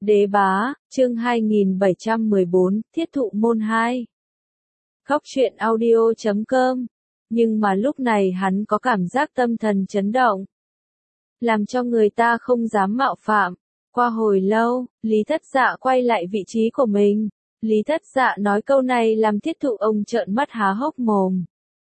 Đế bá, chương 2714, Thiết thụ môn 2. Góc truyện audio.com. Nhưng mà lúc này hắn có cảm giác tâm thần chấn động, làm cho người ta không dám mạo phạm. Qua hồi lâu, Lý Thất Dạ quay lại vị trí của mình. Lý Thất Dạ nói câu này làm Thiết thụ ông trợn mắt há hốc mồm.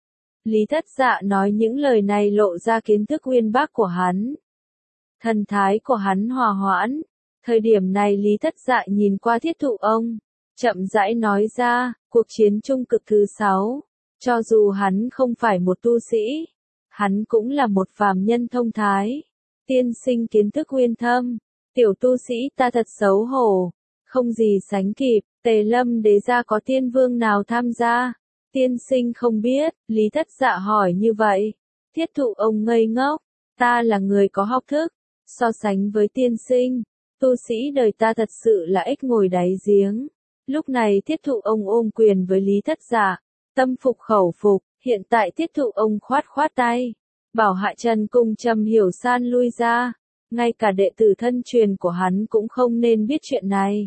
Lý Thất Dạ nói những lời này lộ ra kiến thức uyên bác của hắn. Thần thái của hắn hòa hoãn. Thời điểm này Lý Thất Dạ nhìn qua Thiết thụ ông, chậm rãi nói ra, cuộc chiến trung cực thứ 6, cho dù hắn không phải một tu sĩ, hắn cũng là một phàm nhân thông thái. Tiên sinh kiến thức uyên thâm, tiểu tu sĩ ta thật xấu hổ, không gì sánh kịp. Tề Lâm Đế gia có tiên vương nào tham gia? Tiên sinh không biết. Lý Thất Dạ hỏi như vậy. Thiết thụ ông ngây ngốc, ta là người có học thức, so sánh với tiên sinh, tu sĩ đời ta thật sự là ếch ngồi đáy giếng. Lúc này Thiết thụ ông ôm quyền với Lý Thất Dạ, tâm phục khẩu phục. Hiện tại Thiết thụ ông khoát khoát tay, bảo Hạ Trần cùng Trầm Hiểu San lui ra. Ngay cả đệ tử thân truyền của hắn cũng không nên biết chuyện này.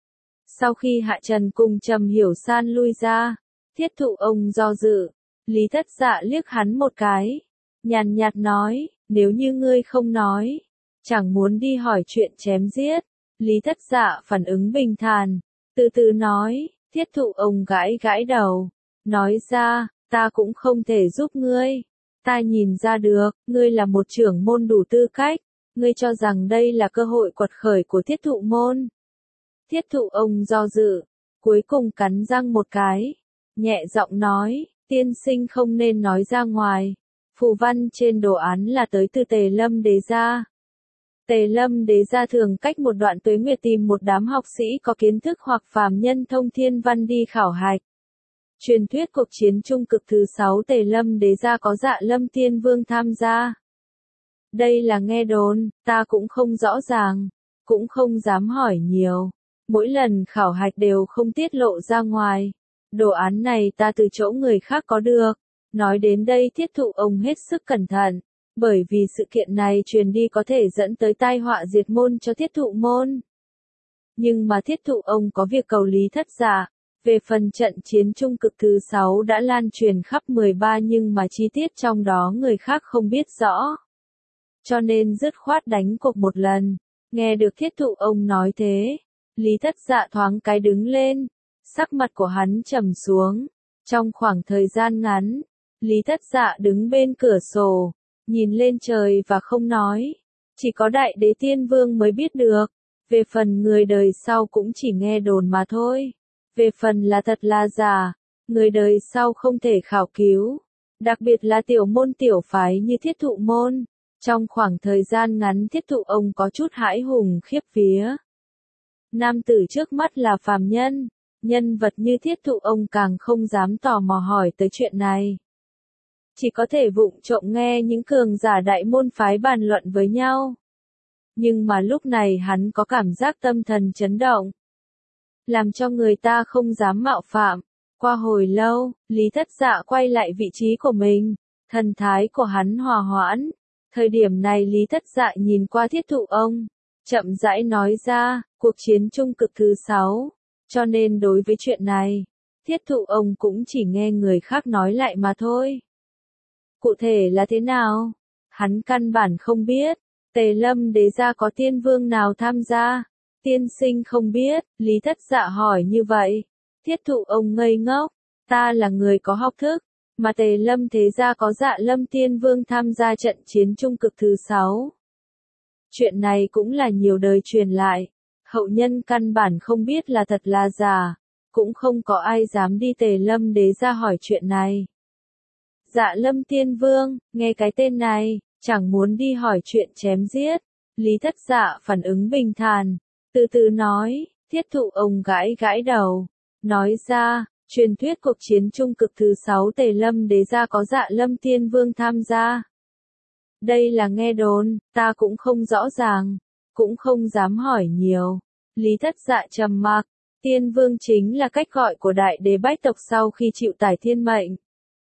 Sau khi Hạ Trần cùng Trầm Hiểu San lui ra, Thiết thụ ông do dự. Lý Thất Dạ liếc hắn một cái, nhàn nhạt nói, nếu như ngươi không nói, chẳng muốn đi hỏi chuyện chém giết. Lý Thất Dạ phản ứng bình thản, từ từ nói. Thiết thụ ông gãi gãi đầu, nói ra, ta cũng không thể giúp ngươi. Ta nhìn ra được, ngươi là một trưởng môn đủ tư cách, ngươi cho rằng đây là cơ hội quật khởi của thiết thụ môn. Thiết thụ ông do dự, cuối cùng cắn răng một cái, nhẹ giọng nói, tiên sinh không nên nói ra ngoài. Phù văn trên đồ án là tới từ Tề Lâm Đế gia. Tề Lâm Đế gia thường cách một đoạn tuế nguyệt tìm một đám học sĩ có kiến thức hoặc phàm nhân thông thiên văn đi khảo hạch. Truyền thuyết cuộc chiến trung cực thứ 6 Tề Lâm Đế gia có Dạ Lâm Tiên Vương tham gia. Đây là nghe đồn, ta cũng không rõ ràng, cũng không dám hỏi nhiều. Mỗi lần khảo hạch đều không tiết lộ ra ngoài. Đồ án này ta từ chỗ người khác có được. Nói đến đây Thiết thụ ông hết sức cẩn thận, bởi vì sự kiện này truyền đi có thể dẫn tới tai họa diệt môn cho thiết thụ môn. Nhưng mà thiết thụ ông có việc cầu Lý Thất Dạ. Về phần trận chiến trung cực thứ 6 đã lan truyền khắp 13 nhưng mà chi tiết trong đó người khác không biết rõ. Cho nên dứt khoát đánh cuộc một lần. Nghe được thiết thụ ông nói thế, Lý Thất Dạ thoáng cái đứng lên, sắc mặt của hắn trầm xuống. Trong khoảng thời gian ngắn, Lý Thất Dạ đứng bên cửa sổ, nhìn lên trời và không nói. Chỉ có Đại Đế Tiên Vương mới biết được. Về phần người đời sau cũng chỉ nghe đồn mà thôi. Về phần là thật là giả, người đời sau không thể khảo cứu. Đặc biệt là tiểu môn tiểu phái như thiết thụ môn. Trong khoảng thời gian ngắn thiết thụ ông có chút hãi hùng khiếp vía. Nam tử trước mắt là phàm nhân. Nhân vật như thiết thụ ông càng không dám tò mò hỏi tới chuyện này. Chỉ có thể vụng trộm nghe những cường giả đại môn phái bàn luận với nhau. Nhưng mà lúc này hắn có cảm giác tâm thần chấn động, làm cho người ta không dám mạo phạm. Qua hồi lâu, Lý Thất Dạ quay lại vị trí của mình. Thần thái của hắn hòa hoãn. Thời điểm này Lý Thất Dạ nhìn qua thiết thụ ông, chậm rãi nói ra, cuộc chiến trung cực thứ 6. Cho nên đối với chuyện này, thiết thụ ông cũng chỉ nghe người khác nói lại mà thôi. Cụ thể là thế nào? Hắn căn bản không biết. Tề Lâm Đế gia có tiên vương nào tham gia? Tiên sinh không biết. Lý Thất Dạ hỏi như vậy. Thiết thụ ông ngây ngốc, ta là người có học thức, mà Tề Lâm Thế gia có Dạ Lâm Tiên Vương tham gia trận chiến trung cực thứ 6. Chuyện này cũng là nhiều đời truyền lại. Hậu nhân căn bản không biết là thật là giả, cũng không có ai dám đi Tề Lâm Đế gia hỏi chuyện này. Dạ Lâm Tiên Vương, nghe cái tên này, chẳng muốn đi hỏi chuyện chém giết. Lý Thất Dạ phản ứng bình thản, từ từ nói. Thiết thụ ông gãi gãi đầu, nói ra, truyền thuyết cuộc chiến trung cực thứ 6 Tề Lâm Đế gia có Dạ Lâm Tiên Vương tham gia. Đây là nghe đồn, ta cũng không rõ ràng, cũng không dám hỏi nhiều. Lý Thất Dạ trầm mặc. Tiên Vương chính là cách gọi của Đại Đế Bách tộc sau khi chịu tải thiên mệnh.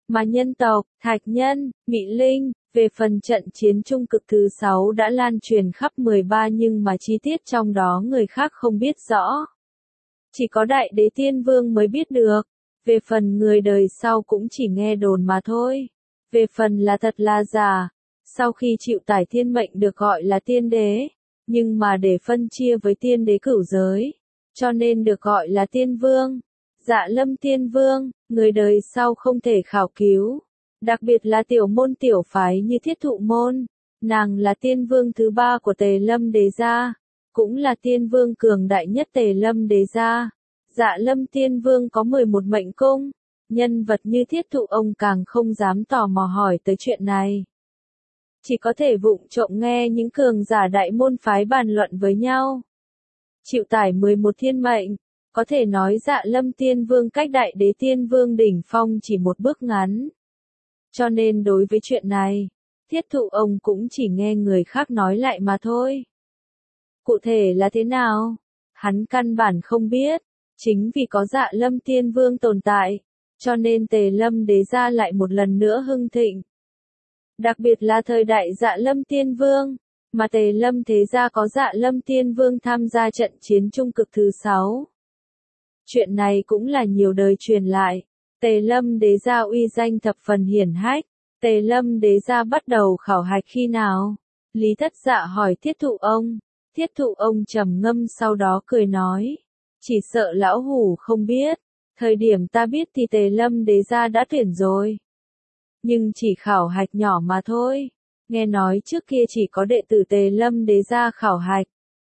mà nhân tộc, thạch nhân, Mị Linh. Về phần trận chiến trung cực thứ 6 đã lan truyền khắp 13 nhưng mà chi tiết trong đó người khác không biết rõ. Chỉ có Đại Đế Tiên Vương mới biết được. Về phần người đời sau cũng chỉ nghe đồn mà thôi. Về phần là thật là giả. Sau khi chịu tải thiên mệnh được gọi là tiên đế. Nhưng mà để phân chia với tiên đế cửu giới. Cho nên được gọi là tiên vương. Dạ Lâm Tiên Vương, người đời sau không thể khảo cứu. Đặc biệt là tiểu môn tiểu phái như Thiết Thụ Môn. Nàng là tiên vương thứ 3 của Tề Lâm Đế gia. Cũng là tiên vương cường đại nhất Tề Lâm Đế gia. Dạ Lâm Tiên Vương có 11 mệnh cung. Nhân vật như Thiết Thụ ông càng không dám tò mò hỏi tới chuyện này. Chỉ có thể vụng trộm nghe những cường giả đại môn phái bàn luận với nhau. Chịu tải 11 thiên mệnh. Có thể nói Dạ Lâm Tiên Vương cách Đại Đế Tiên Vương đỉnh phong chỉ một bước ngắn. Cho nên đối với chuyện này, Thiết Thụ ông cũng chỉ nghe người khác nói lại mà thôi. Cụ thể là thế nào? Hắn căn bản không biết. Chính vì có Dạ Lâm Tiên Vương tồn tại, cho nên Tề Lâm Đế gia lại một lần nữa hưng thịnh. Đặc biệt là thời đại Dạ Lâm Tiên Vương, mà Tề Lâm Thế gia có Dạ Lâm Tiên Vương tham gia trận chiến trung cực thứ 6. Chuyện này cũng là nhiều đời truyền lại. Tề Lâm Đế gia uy danh thập phần hiển hách. Tề Lâm Đế gia bắt đầu khảo hạch khi nào? Lý Thất Dạ hỏi Thiết Thụ ông. Thiết Thụ ông trầm ngâm sau đó cười nói. Chỉ sợ lão hủ không biết. Thời điểm ta biết thì Tề Lâm Đế gia đã tuyển rồi. Nhưng chỉ khảo hạch nhỏ mà thôi. Nghe nói trước kia chỉ có đệ tử Tề Lâm Đế gia khảo hạch.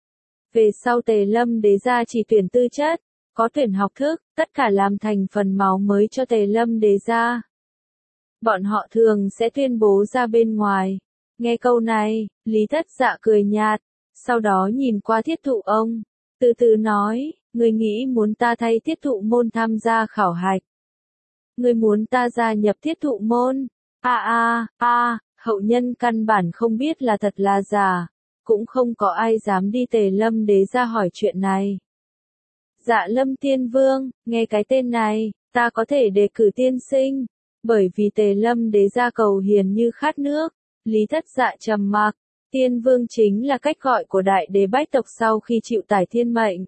Về sau Tề Lâm Đế gia chỉ tuyển tư chất, có tuyển học thức, tất cả làm thành phần máu mới cho Tề Lâm Đế gia. Bọn họ thường sẽ tuyên bố ra bên ngoài. Nghe câu này, Lý Thất Dạ cười nhạt, sau đó nhìn qua Thiết Thụ ông, từ từ nói, ngươi nghĩ muốn ta thay Thiết Thụ môn tham gia khảo hạch. Ngươi muốn ta gia nhập Thiết Thụ môn? Hậu nhân căn bản không biết là thật là giả, cũng không có ai dám đi Tề Lâm Đế gia hỏi chuyện này. Dạ Lâm Tiên Vương, nghe cái tên này, ta có thể đề cử tiên sinh, bởi vì Tề Lâm Đế gia cầu hiền như khát nước. Lý Thất Dạ trầm mặc, Tiên Vương chính là cách gọi của Đại Đế bách tộc sau khi chịu tải thiên mệnh.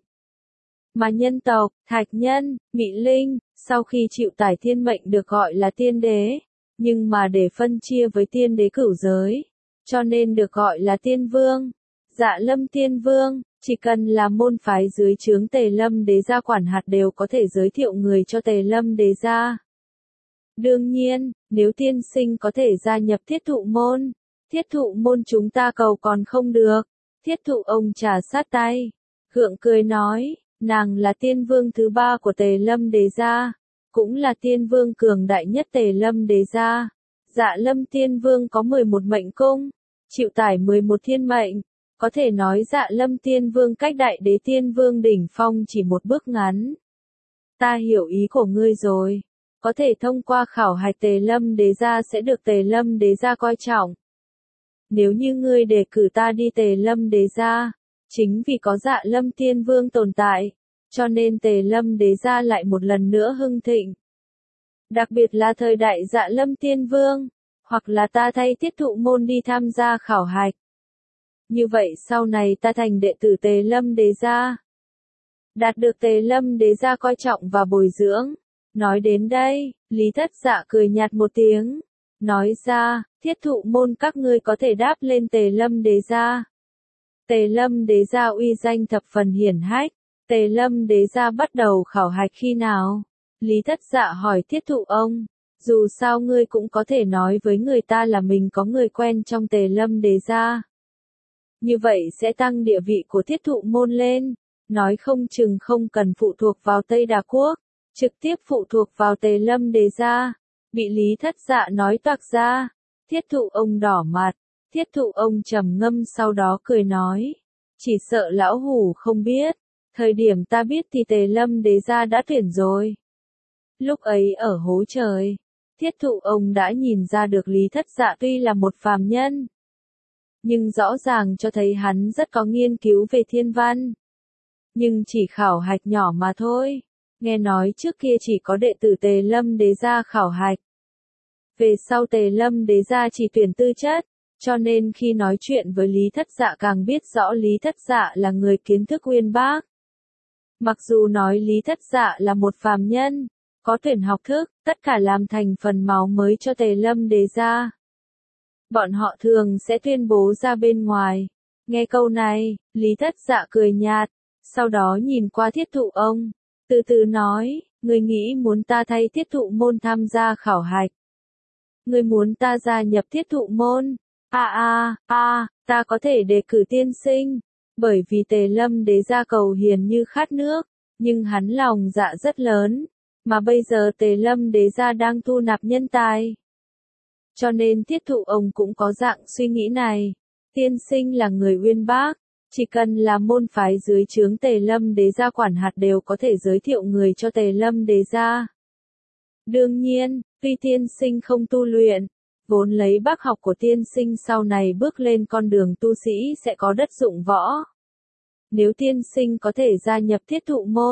Mà nhân tộc, thạch nhân, Mị Linh, sau khi chịu tải thiên mệnh được gọi là tiên đế, nhưng mà để phân chia với tiên đế cửu giới, cho nên được gọi là tiên vương. Dạ Lâm Tiên Vương, chỉ cần là môn phái dưới trướng Tề Lâm Đế gia quản hạt đều có thể giới thiệu người cho Tề Lâm Đế gia. Đương nhiên, nếu tiên sinh có thể gia nhập Thiết Thụ môn, Thiết Thụ môn chúng ta cầu còn không được. Thiết Thụ ông trà sát tay, gượng cười nói, nàng là tiên vương thứ 3 của Tề Lâm Đế gia, cũng là tiên vương cường đại nhất Tề Lâm Đế gia. Dạ Lâm Tiên Vương có 11 mệnh cung, chịu tải 11 thiên mệnh, có thể nói Dạ Lâm Tiên Vương cách Đại Đế Tiên Vương đỉnh phong chỉ một bước ngắn. Ta hiểu ý của ngươi rồi. Có thể thông qua khảo hạch Tề Lâm Đế gia sẽ được Tề Lâm Đế gia coi trọng. Nếu như ngươi đề cử ta đi Tề Lâm Đế gia, chính vì có Dạ Lâm Tiên Vương tồn tại, cho nên Tề Lâm Đế gia lại một lần nữa hưng thịnh. Đặc biệt là thời đại Dạ Lâm Tiên Vương, hoặc là ta thay Thiết Thụ môn đi tham gia khảo hạch. Như vậy sau này ta thành đệ tử Tề Lâm Đế gia, đạt được Tề Lâm Đế gia coi trọng và bồi dưỡng. Nói đến đây, Lý Thất Dạ cười nhạt một tiếng, nói ra, Thiết Thụ môn các ngươi có thể đáp lên Tề Lâm Đế gia. Tề Lâm Đế gia uy danh thập phần hiển hách. Tề Lâm Đế gia bắt đầu khảo hạch khi nào? Lý Thất Dạ hỏi Thiết Thụ ông, dù sao ngươi cũng có thể nói với người ta là mình có người quen trong Tề Lâm Đế gia. Như vậy sẽ tăng địa vị của Thiết Thụ môn lên, nói không chừng không cần phụ thuộc vào Tây Đà Quốc, trực tiếp phụ thuộc vào Tề Lâm Đế gia. Bị Lý Thất Dạ nói toạc ra, Thiết Thụ ông đỏ mặt, Thiết Thụ ông trầm ngâm sau đó cười nói, chỉ sợ lão hủ không biết, thời điểm ta biết thì Tề Lâm Đế gia đã tuyển rồi. Lúc ấy ở hố trời, Thiết Thụ ông đã nhìn ra được Lý Thất Dạ tuy là một phàm nhân, nhưng rõ ràng cho thấy hắn rất có nghiên cứu về thiên văn. Nhưng chỉ khảo hạch nhỏ mà thôi. Nghe nói trước kia chỉ có đệ tử Tề Lâm Đế gia khảo hạch. Về sau Tề Lâm Đế gia chỉ tuyển tư chất, cho nên khi nói chuyện với Lý Thất Dạ càng biết rõ Lý Thất Dạ là người kiến thức uyên bác. Mặc dù nói Lý Thất Dạ là một phàm nhân, có tuyển học thức, tất cả làm thành phần máu mới cho Tề Lâm Đế gia. Bọn họ thường sẽ tuyên bố ra bên ngoài. Nghe câu này, Lý Thất Dạ cười nhạt, sau đó nhìn qua Thiết Thụ ông, từ từ nói, ngươi nghĩ muốn ta thay Thiết Thụ môn tham gia khảo hạch. Ngươi muốn ta gia nhập Thiết Thụ môn? Ta có thể đề cử tiên sinh, bởi vì Tề Lâm Đế gia cầu hiền như khát nước, nhưng hắn lòng dạ rất lớn, mà bây giờ Tề Lâm Đế gia đang thu nạp nhân tài. Cho nên Thiết Thụ ông cũng có dạng suy nghĩ này, tiên sinh là người uyên bác, chỉ cần là môn phái dưới trướng Tề Lâm Đế gia quản hạt đều có thể giới thiệu người cho Tề Lâm Đế gia. Đương nhiên, tuy tiên sinh không tu luyện, vốn lấy bác học của tiên sinh sau này bước lên con đường tu sĩ sẽ có đất dụng võ. Nếu tiên sinh có thể gia nhập Thiết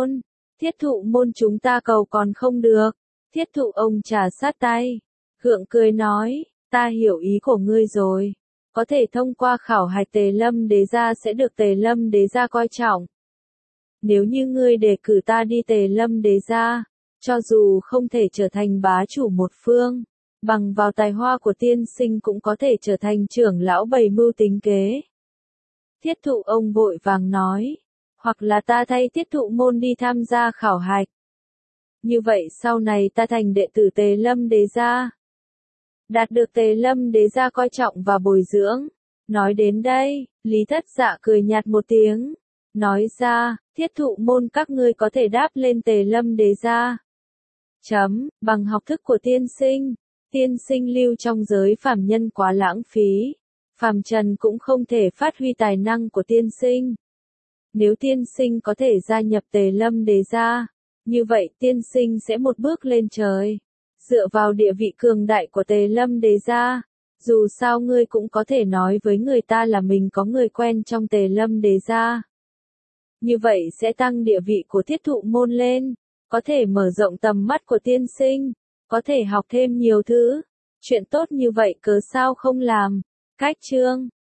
Thụ môn chúng ta cầu còn không được. Thiết Thụ ông trà sát tay, gượng cười nói, ta hiểu ý của ngươi rồi. Có thể thông qua khảo hạch Tề Lâm Đế gia sẽ được Tề Lâm Đế gia coi trọng. Nếu như ngươi đề cử ta đi Tề Lâm Đế gia, cho dù không thể trở thành bá chủ một phương, bằng vào tài hoa của tiên sinh cũng có thể trở thành trưởng lão bày mưu tính kế. Thiết Thụ ông vội vàng nói, hoặc là ta thay Thiết Thụ môn đi tham gia khảo hạch. Như vậy sau này ta thành đệ tử Tề Lâm Đế gia, đạt được Tề Lâm Đế gia coi trọng và bồi dưỡng. Nói đến đây, Lý Thất Dạ cười nhạt một tiếng, nói ra, Thiết Thụ môn các ngươi có thể đáp lên Tề Lâm Đế gia. Bằng học thức của tiên sinh lưu trong giới phàm nhân quá lãng phí, phàm trần cũng không thể phát huy tài năng của tiên sinh. Nếu tiên sinh có thể gia nhập Tề Lâm Đế gia, như vậy tiên sinh sẽ một bước lên trời. Dựa vào địa vị cường đại của Tề Lâm Đế gia, dù sao ngươi cũng có thể nói với người ta là mình có người quen trong Tề Lâm Đế gia. Như vậy sẽ tăng địa vị của Thiết Thụ môn lên, có thể mở rộng tầm mắt của tiên sinh, có thể học thêm nhiều thứ. Chuyện tốt như vậy cớ sao không làm. Cách chương